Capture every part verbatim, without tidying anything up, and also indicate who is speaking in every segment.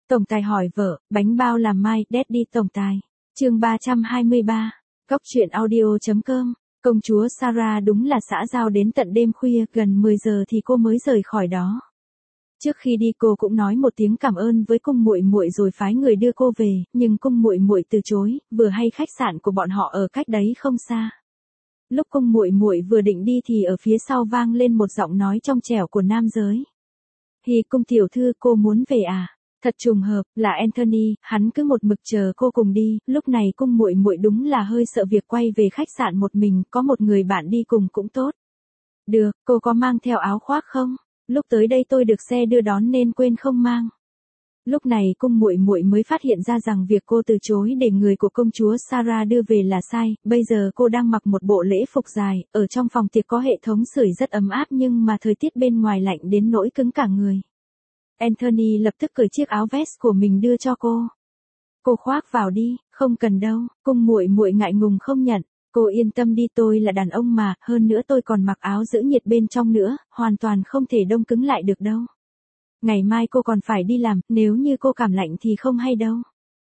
Speaker 1: Tổng tài hỏi vợ, bánh bao làm mai, Daddy tổng tài. Chương ba trăm hai mươi ba. Góc truyện audio chấm com. Công chúa Sarah đúng là xã giao đến tận đêm khuya, gần mười giờ thì cô mới rời khỏi đó. Trước khi đi cô cũng nói một tiếng cảm ơn với cung muội muội rồi phái người đưa cô về, nhưng cung muội muội từ chối, vừa hay khách sạn của bọn họ ở cách đấy không xa. Lúc cung muội muội vừa định đi thì ở phía sau vang lên một giọng nói trong trẻo của nam giới. Hi cung tiểu thư, cô muốn về à? Thật trùng hợp, là Anthony, hắn cứ một mực chờ cô cùng đi, lúc này cung muội muội đúng là hơi sợ việc quay về khách sạn một mình, có một người bạn đi cùng cũng tốt. Được, cô có mang theo áo khoác không? Lúc tới đây tôi được xe đưa đón nên quên không mang. Lúc này cung muội muội mới phát hiện ra rằng việc cô từ chối để người của công chúa Sarah đưa về là sai, bây giờ cô đang mặc một bộ lễ phục dài, ở trong phòng tiệc có hệ thống sưởi rất ấm áp nhưng mà thời tiết bên ngoài lạnh đến nỗi cứng cả người. Anthony lập tức cởi chiếc áo vest của mình đưa cho cô. Cô khoác vào đi, không cần đâu, cung muội muội ngại ngùng không nhận. Cô yên tâm đi, tôi là đàn ông mà, hơn nữa tôi còn mặc áo giữ nhiệt bên trong nữa, hoàn toàn không thể đông cứng lại được đâu. Ngày mai cô còn phải đi làm, nếu như cô cảm lạnh thì không hay đâu.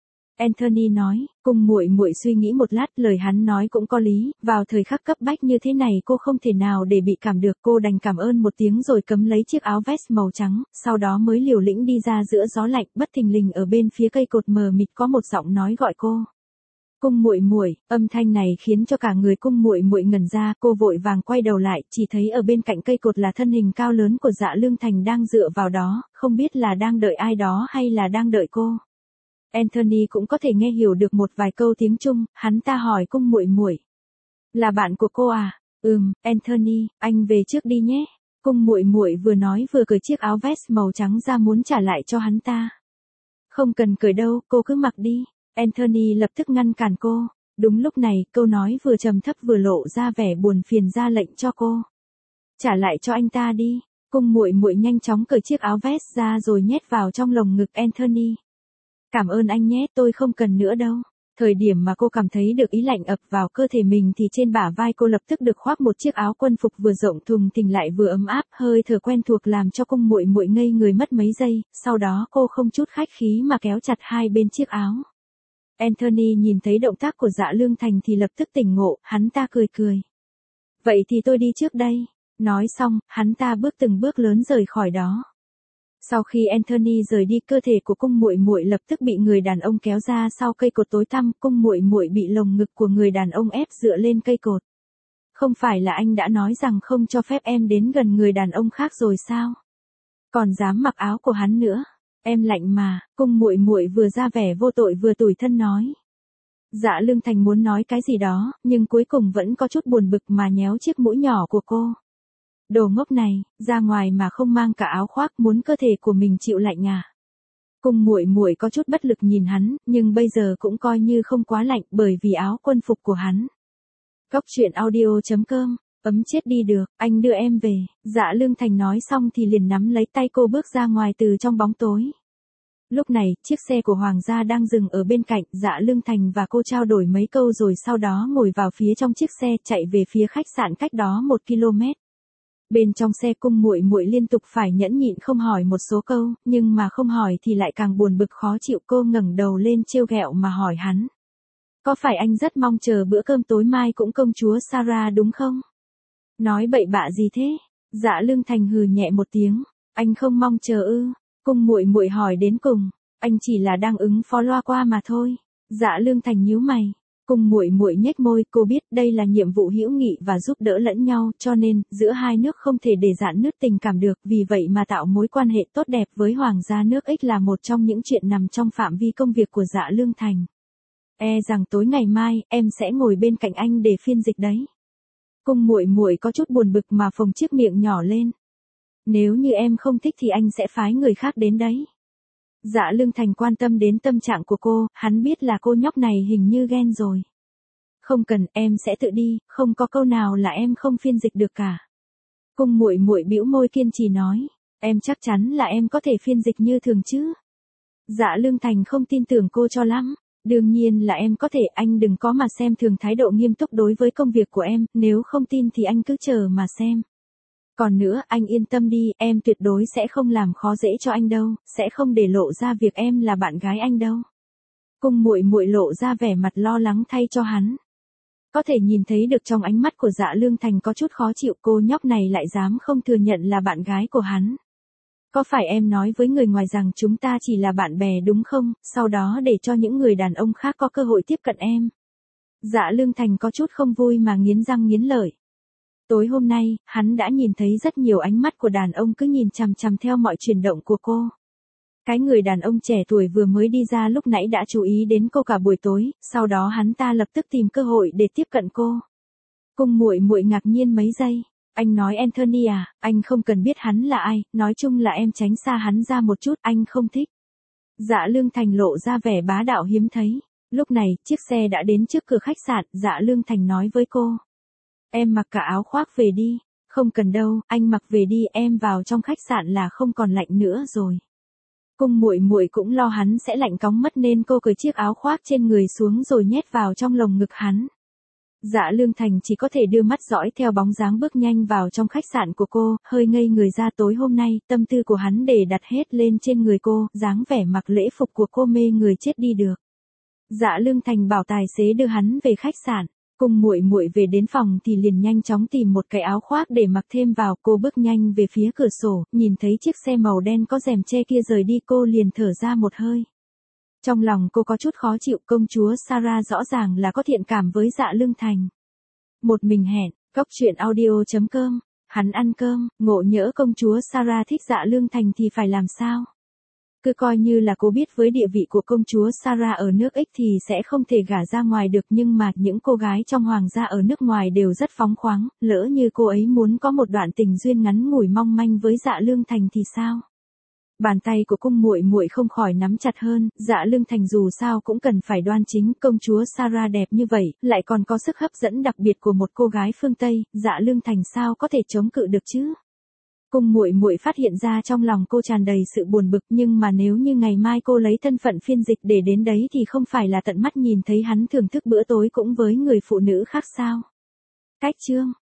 Speaker 1: Anthony nói, cung muội muội suy nghĩ một lát, lời hắn nói cũng có lý, vào thời khắc cấp bách như thế này cô không thể nào để bị cảm được, cô đành cảm ơn một tiếng rồi cấm lấy chiếc áo vest màu trắng, sau đó mới liều lĩnh đi ra giữa gió lạnh, bất thình lình ở bên phía cây cột mờ mịt có một giọng nói gọi cô. Cung muội muội, âm thanh này khiến cho cả người cung muội muội ngẩn ra, cô vội vàng quay đầu lại, chỉ thấy ở bên cạnh cây cột là thân hình cao lớn của Dạ Lương Thành đang dựa vào đó, không biết là đang đợi ai đó hay là đang đợi cô. Anthony cũng có thể nghe hiểu được một vài câu tiếng Trung, hắn ta hỏi cung muội muội, là bạn của cô à? Ừm, Anthony, anh về trước đi nhé. Cung muội muội vừa nói vừa cởi chiếc áo vest màu trắng ra muốn trả lại cho hắn ta. Không cần cởi đâu, cô cứ mặc đi. Anthony lập tức ngăn cản cô. Đúng lúc này, câu nói vừa trầm thấp vừa lộ ra vẻ buồn phiền ra lệnh cho cô. Trả lại cho anh ta đi. Cung muội muội nhanh chóng cởi chiếc áo vest ra rồi nhét vào trong lồng ngực Anthony. Cảm ơn anh nhé, tôi không cần nữa đâu. Thời điểm mà cô cảm thấy được ý lạnh ập vào cơ thể mình thì trên bả vai cô lập tức được khoác một chiếc áo quân phục vừa rộng thùng thình lại vừa ấm áp, hơi thở quen thuộc làm cho cung muội muội ngây người mất mấy giây, sau đó cô không chút khách khí mà kéo chặt hai bên chiếc áo. Anthony nhìn thấy động tác của Dạ Lương Thành thì lập tức tỉnh ngộ, hắn ta cười cười. Vậy thì tôi đi trước đây. Nói xong, hắn ta bước từng bước lớn rời khỏi đó. Sau khi Anthony rời đi, cơ thể của cung muội muội lập tức bị người đàn ông kéo ra sau cây cột tối tăm, cung muội muội bị lồng ngực của người đàn ông ép dựa lên cây cột. Không phải là anh đã nói rằng không cho phép em đến gần người đàn ông khác rồi sao? Còn dám mặc áo của hắn nữa. Em lạnh mà, cung muội muội vừa ra vẻ vô tội vừa tủi thân nói. Dạ Lương Thành muốn nói cái gì đó, nhưng cuối cùng vẫn có chút buồn bực mà nhéo chiếc mũi nhỏ của cô. Đồ ngốc này, ra ngoài mà không mang cả áo khoác, muốn cơ thể của mình chịu lạnh à? Cung muội muội có chút bất lực nhìn hắn, nhưng bây giờ cũng coi như không quá lạnh bởi vì áo quân phục của hắn. Góc truyện audio chấm com. Ấm chết đi được, anh đưa em về. Dạ Lương Thành nói xong thì liền nắm lấy tay cô bước ra ngoài từ trong bóng tối. Lúc này, chiếc xe của Hoàng gia đang dừng ở bên cạnh, Dạ Lương Thành và cô trao đổi mấy câu rồi sau đó ngồi vào phía trong chiếc xe chạy về phía khách sạn cách đó một ki lô mét. Bên trong xe cung muội muội liên tục phải nhẫn nhịn không hỏi một số câu, nhưng mà không hỏi thì lại càng buồn bực khó chịu, cô ngẩng đầu lên trêu ghẹo mà hỏi hắn. Có phải anh rất mong chờ bữa cơm tối mai cũng công chúa Sarah đúng không? Nói bậy bạ gì thế? Dạ Lương Thành hừ nhẹ một tiếng. Anh không mong chờ ư? Cung muội muội hỏi đến cùng. Anh chỉ là đang ứng phó loa qua mà thôi. Dạ Lương Thành nhíu mày. Cung muội muội nhếch môi, cô biết đây là nhiệm vụ hữu nghị và giúp đỡ lẫn nhau, cho nên giữa hai nước không thể để rạn nứt tình cảm được, vì vậy mà tạo mối quan hệ tốt đẹp với hoàng gia nước Ích là một trong những chuyện nằm trong phạm vi công việc của Dạ Lương Thành. E rằng tối ngày mai em sẽ ngồi bên cạnh anh để phiên dịch đấy. Cung muội muội có chút buồn bực mà phồng chiếc miệng nhỏ lên. Nếu như em không thích thì anh sẽ phái người khác đến đấy. Dạ Lương Thành quan tâm đến tâm trạng của cô, hắn biết là cô nhóc này hình như ghen rồi. Không cần, em sẽ tự đi, không có câu nào là em không phiên dịch được cả. Cung muội muội bĩu môi kiên trì nói, em chắc chắn là em có thể phiên dịch như thường chứ? Dạ Lương Thành không tin tưởng cô cho lắm. Đương nhiên là em có thể, anh đừng có mà xem thường thái độ nghiêm túc đối với công việc của em, nếu không tin thì anh cứ chờ mà xem. Còn nữa, anh yên tâm đi, em tuyệt đối sẽ không làm khó dễ cho anh đâu, sẽ không để lộ ra việc em là bạn gái anh đâu. Cung muội muội lộ ra vẻ mặt lo lắng thay cho hắn. Có thể nhìn thấy được trong ánh mắt của Dạ Lương Thành có chút khó chịu, cô nhóc này lại dám không thừa nhận là bạn gái của hắn. Có phải em nói với người ngoài rằng chúng ta chỉ là bạn bè đúng không, sau đó để cho những người đàn ông khác có cơ hội tiếp cận em? Dạ Lương Thành có chút không vui mà nghiến răng nghiến lợi. Tối hôm nay, hắn đã nhìn thấy rất nhiều ánh mắt của đàn ông cứ nhìn chằm chằm theo mọi chuyển động của cô. Cái người đàn ông trẻ tuổi vừa mới đi ra lúc nãy đã chú ý đến cô cả buổi tối, sau đó hắn ta lập tức tìm cơ hội để tiếp cận cô. Cung muội muội ngạc nhiên mấy giây. Anh nói Anthony à, anh không cần biết hắn là ai, nói chung là em tránh xa hắn ra một chút, anh không thích. Dạ Lương Thành lộ ra vẻ bá đạo hiếm thấy. Lúc này, chiếc xe đã đến trước cửa khách sạn, Dạ Lương Thành nói với cô. Em mặc cả áo khoác về đi. Không cần đâu, anh mặc về đi, em vào trong khách sạn là không còn lạnh nữa rồi. Cung muội muội cũng lo hắn sẽ lạnh cóng mất nên cô cởi chiếc áo khoác trên người xuống rồi nhét vào trong lồng ngực hắn. Dạ Lương Thành chỉ có thể đưa mắt dõi theo bóng dáng bước nhanh vào trong khách sạn của cô, hơi ngây người ra. Tối hôm nay, tâm tư của hắn để đặt hết lên trên người cô, dáng vẻ mặc lễ phục của cô mê người chết đi được. Dạ Lương Thành bảo tài xế đưa hắn về khách sạn. Cung muội muội về đến phòng thì liền nhanh chóng tìm một cái áo khoác để mặc thêm vào. Cô bước nhanh về phía cửa sổ, nhìn thấy chiếc xe màu đen có rèm che kia rời đi, cô liền thở ra một hơi. Trong lòng cô có chút khó chịu, công chúa Sarah rõ ràng là có thiện cảm với Dạ Lương Thành. Một mình hẹn, cốc truyện audio chấm com, hắn ăn cơm, ngộ nhỡ công chúa Sarah thích Dạ Lương Thành thì phải làm sao? Cứ coi như là cô biết với địa vị của công chúa Sarah ở nước Ích thì sẽ không thể gả ra ngoài được, nhưng mà những cô gái trong hoàng gia ở nước ngoài đều rất phóng khoáng, lỡ như cô ấy muốn có một đoạn tình duyên ngắn ngủi mong manh với Dạ Lương Thành thì sao? Bàn tay của cung muội muội không khỏi nắm chặt hơn. Dạ Lương Thành dù sao cũng cần phải đoan chính, công chúa Sarah đẹp như vậy, lại còn có sức hấp dẫn đặc biệt của một cô gái phương Tây, Dạ Lương Thành sao có thể chống cự được chứ? Cung muội muội phát hiện ra trong lòng cô tràn đầy sự buồn bực, nhưng mà nếu như ngày mai cô lấy thân phận phiên dịch để đến đấy thì không phải là tận mắt nhìn thấy hắn thưởng thức bữa tối cũng với người phụ nữ khác sao? Cách chương